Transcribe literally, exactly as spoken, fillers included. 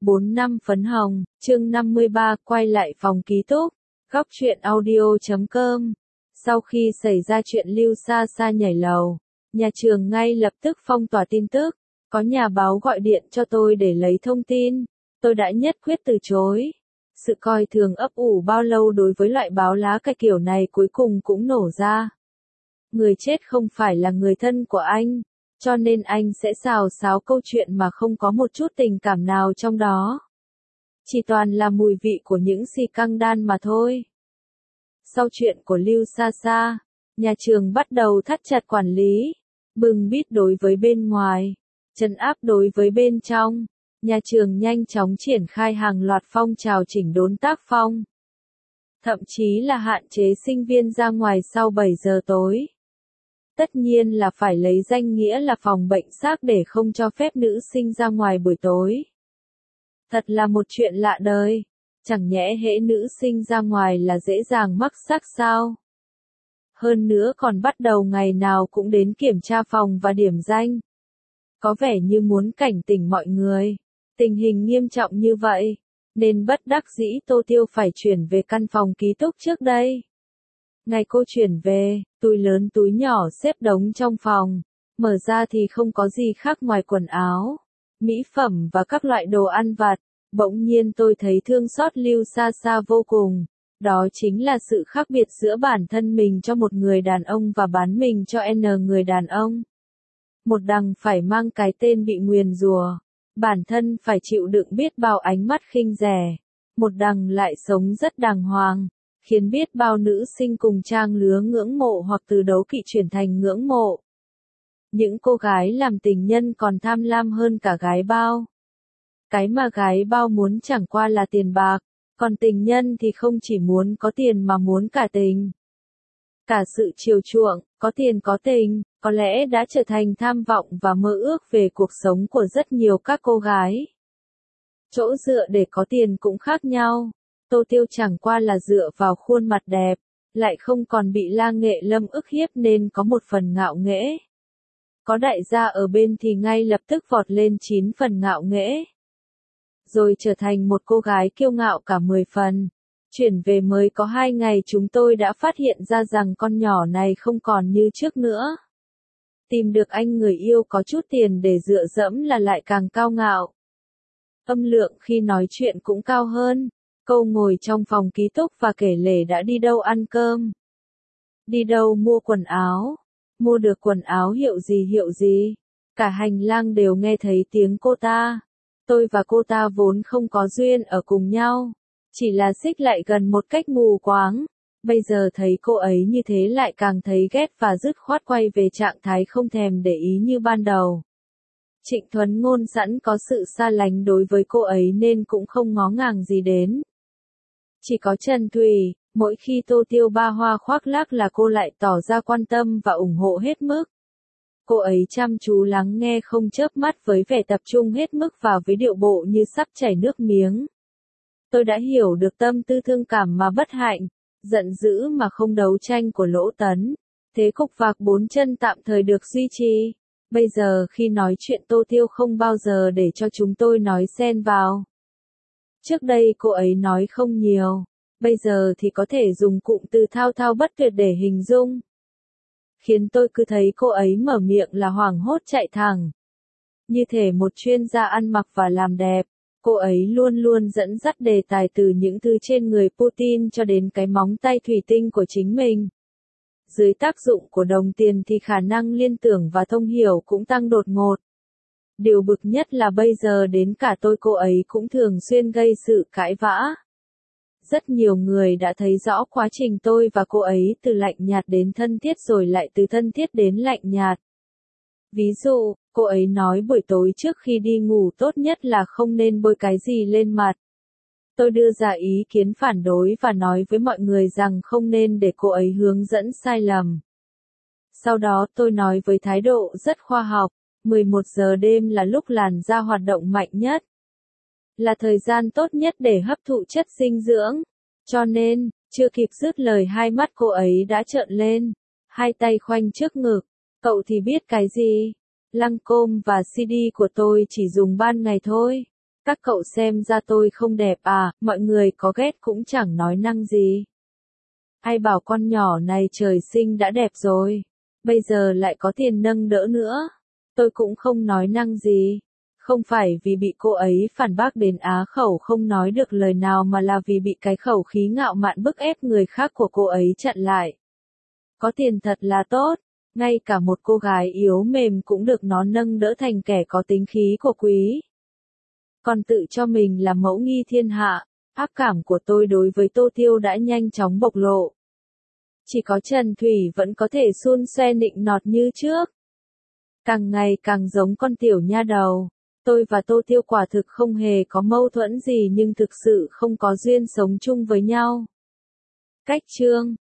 bốn năm phấn hồng, chương năm mươi ba, quay lại phòng ký túc, góc truyện audio chấm com. Sau khi xảy ra chuyện Lưu Sa Sa nhảy lầu, nhà trường ngay lập tức phong tỏa tin tức, có nhà báo gọi điện cho tôi để lấy thông tin, tôi đã nhất quyết từ chối. Sự coi thường ấp ủ bao lâu đối với loại báo lá cải kiểu này cuối cùng cũng nổ ra. Người chết không phải là người thân của anh, cho nên anh sẽ xào xáo câu chuyện mà không có một chút tình cảm nào trong đó. Chỉ toàn là mùi vị của những xì căng đan mà thôi. Sau chuyện của Lưu Sa Sa, nhà trường bắt đầu thắt chặt quản lý, bưng bít đối với bên ngoài, trấn áp đối với bên trong. Nhà trường nhanh chóng triển khai hàng loạt phong trào chỉnh đốn tác phong. Thậm chí là hạn chế sinh viên ra ngoài sau bảy giờ tối. Tất nhiên là phải lấy danh nghĩa là phòng bệnh xác để không cho phép nữ sinh ra ngoài buổi tối. Thật là một chuyện lạ đời, chẳng nhẽ hễ nữ sinh ra ngoài là dễ dàng mắc xác sao? Hơn nữa còn bắt đầu ngày nào cũng đến kiểm tra phòng và điểm danh. Có vẻ như muốn cảnh tỉnh mọi người. Tình hình nghiêm trọng như vậy, nên bất đắc dĩ Tô Tiêu phải chuyển về căn phòng ký túc trước đây. Ngày cô chuyển về, túi lớn túi nhỏ xếp đống trong phòng, mở ra thì không có gì khác ngoài quần áo, mỹ phẩm và các loại đồ ăn vặt. Bỗng nhiên tôi thấy thương xót Lưu Sa Sa vô cùng, đó chính là sự khác biệt giữa bản thân mình cho một người đàn ông và bán mình cho N người đàn ông. Một đằng phải mang cái tên bị nguyền rủa, bản thân phải chịu đựng biết bao ánh mắt khinh rẻ, một đằng lại sống rất đàng hoàng, khiến biết bao nữ sinh cùng trang lứa ngưỡng mộ hoặc từ đấu kỵ chuyển thành ngưỡng mộ. Những cô gái làm tình nhân còn tham lam hơn cả gái bao. Cái mà gái bao muốn chẳng qua là tiền bạc, còn tình nhân thì không chỉ muốn có tiền mà muốn cả tình. Cả sự chiều chuộng, có tiền có tình, có lẽ đã trở thành tham vọng và mơ ước về cuộc sống của rất nhiều các cô gái. Chỗ dựa để có tiền cũng khác nhau. Tô Tiêu chẳng qua là dựa vào khuôn mặt đẹp, lại không còn bị La Nghệ Lâm ức hiếp nên có một phần ngạo nghễ. Có đại gia ở bên thì ngay lập tức vọt lên chín phần ngạo nghễ. Rồi trở thành một cô gái kiêu ngạo cả mười phần. Chuyển về mới có hai ngày chúng tôi đã phát hiện ra rằng con nhỏ này không còn như trước nữa. Tìm được anh người yêu có chút tiền để dựa dẫm là lại càng cao ngạo. Âm lượng khi nói chuyện cũng cao hơn. Câu ngồi trong phòng ký túc và kể lể đã đi đâu ăn cơm. Đi đâu mua quần áo. Mua được quần áo hiệu gì hiệu gì. Cả hành lang đều nghe thấy tiếng cô ta. Tôi và cô ta vốn không có duyên ở cùng nhau. Chỉ là xích lại gần một cách mù quáng. Bây giờ thấy cô ấy như thế lại càng thấy ghét và dứt khoát quay về trạng thái không thèm để ý như ban đầu. Trịnh Thuấn Ngôn sẵn có sự xa lánh đối với cô ấy nên cũng không ngó ngàng gì đến. Chỉ có Trần Thùy, mỗi khi Tô Tiêu ba hoa khoác lác là cô lại tỏ ra quan tâm và ủng hộ hết mức. Cô ấy chăm chú lắng nghe không chớp mắt với vẻ tập trung hết mức và với điệu bộ như sắp chảy nước miếng. Tôi đã hiểu được tâm tư thương cảm mà bất hạnh, giận dữ mà không đấu tranh của Lỗ Tấn. Thế cục vạc bốn chân tạm thời được duy trì. Bây giờ khi nói chuyện Tô Tiêu không bao giờ để cho chúng tôi nói xen vào. Trước đây cô ấy nói không nhiều, bây giờ thì có thể dùng cụm từ thao thao bất tuyệt để hình dung. Khiến tôi cứ thấy cô ấy mở miệng là hoảng hốt chạy thẳng. Như thể một chuyên gia ăn mặc và làm đẹp, cô ấy luôn luôn dẫn dắt đề tài từ những thứ trên người Putin cho đến cái móng tay thủy tinh của chính mình. Dưới tác dụng của đồng tiền thì khả năng liên tưởng và thông hiểu cũng tăng đột ngột. Điều bực nhất là bây giờ đến cả tôi cô ấy cũng thường xuyên gây sự cãi vã. Rất nhiều người đã thấy rõ quá trình tôi và cô ấy từ lạnh nhạt đến thân thiết rồi lại từ thân thiết đến lạnh nhạt. Ví dụ, cô ấy nói buổi tối trước khi đi ngủ tốt nhất là không nên bôi cái gì lên mặt. Tôi đưa ra ý kiến phản đối và nói với mọi người rằng không nên để cô ấy hướng dẫn sai lầm. Sau đó tôi nói với thái độ rất khoa học, mười một giờ đêm là lúc làn da hoạt động mạnh nhất. Là thời gian tốt nhất để hấp thụ chất dinh dưỡng. Cho nên, chưa kịp dứt lời hai mắt cô ấy đã trợn lên, hai tay khoanh trước ngực. Cậu thì biết cái gì? Lăng côm và xê đê của tôi chỉ dùng ban ngày thôi. Các cậu xem ra tôi không đẹp à, mọi người có ghét cũng chẳng nói năng gì. Ai bảo con nhỏ này trời sinh đã đẹp rồi, bây giờ lại có tiền nâng đỡ nữa. Tôi cũng không nói năng gì. Không phải vì bị cô ấy phản bác đến á khẩu không nói được lời nào mà là vì bị cái khẩu khí ngạo mạn bức ép người khác của cô ấy chặn lại. Có tiền thật là tốt, ngay cả một cô gái yếu mềm cũng được nó nâng đỡ thành kẻ có tính khí của quý. Còn tự cho mình là mẫu nghi thiên hạ, ác cảm của tôi đối với Tô Tiêu đã nhanh chóng bộc lộ. Chỉ có Trần Thủy vẫn có thể xun xoe nịnh nọt như trước. Càng ngày càng giống con tiểu nha đầu. Tôi và Tô Tiêu quả thực không hề có mâu thuẫn gì nhưng thực sự không có duyên sống chung với nhau. Cách chương